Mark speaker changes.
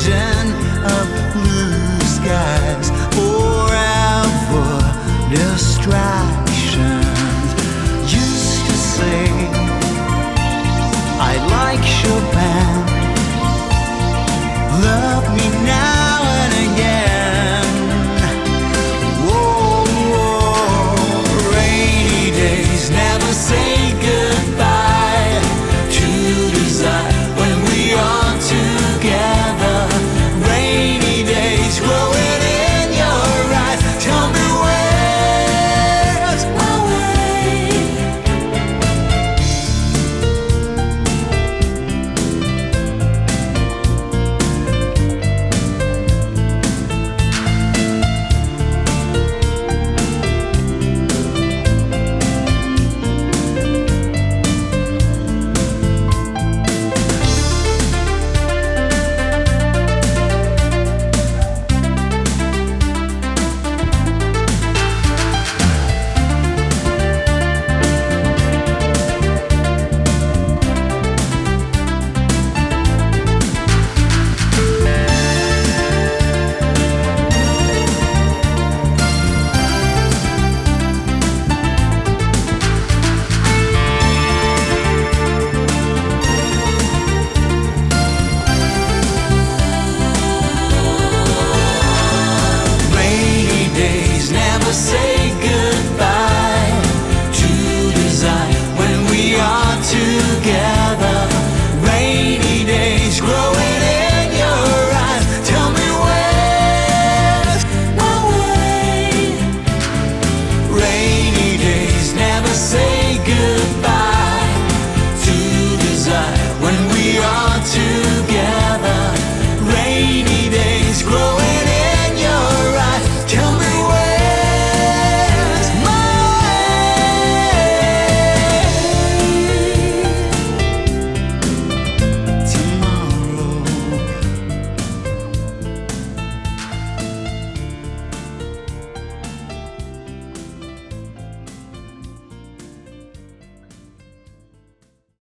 Speaker 1: vision of blue skies, forever distractions. Used to say I like Chopin, love me now and again. Whoa, whoa. Rainy days never say goodbye to desire when we are together. Rainy days growing in your eyes. Tell me where's my way. Rainy days never say goodbye to desire when we are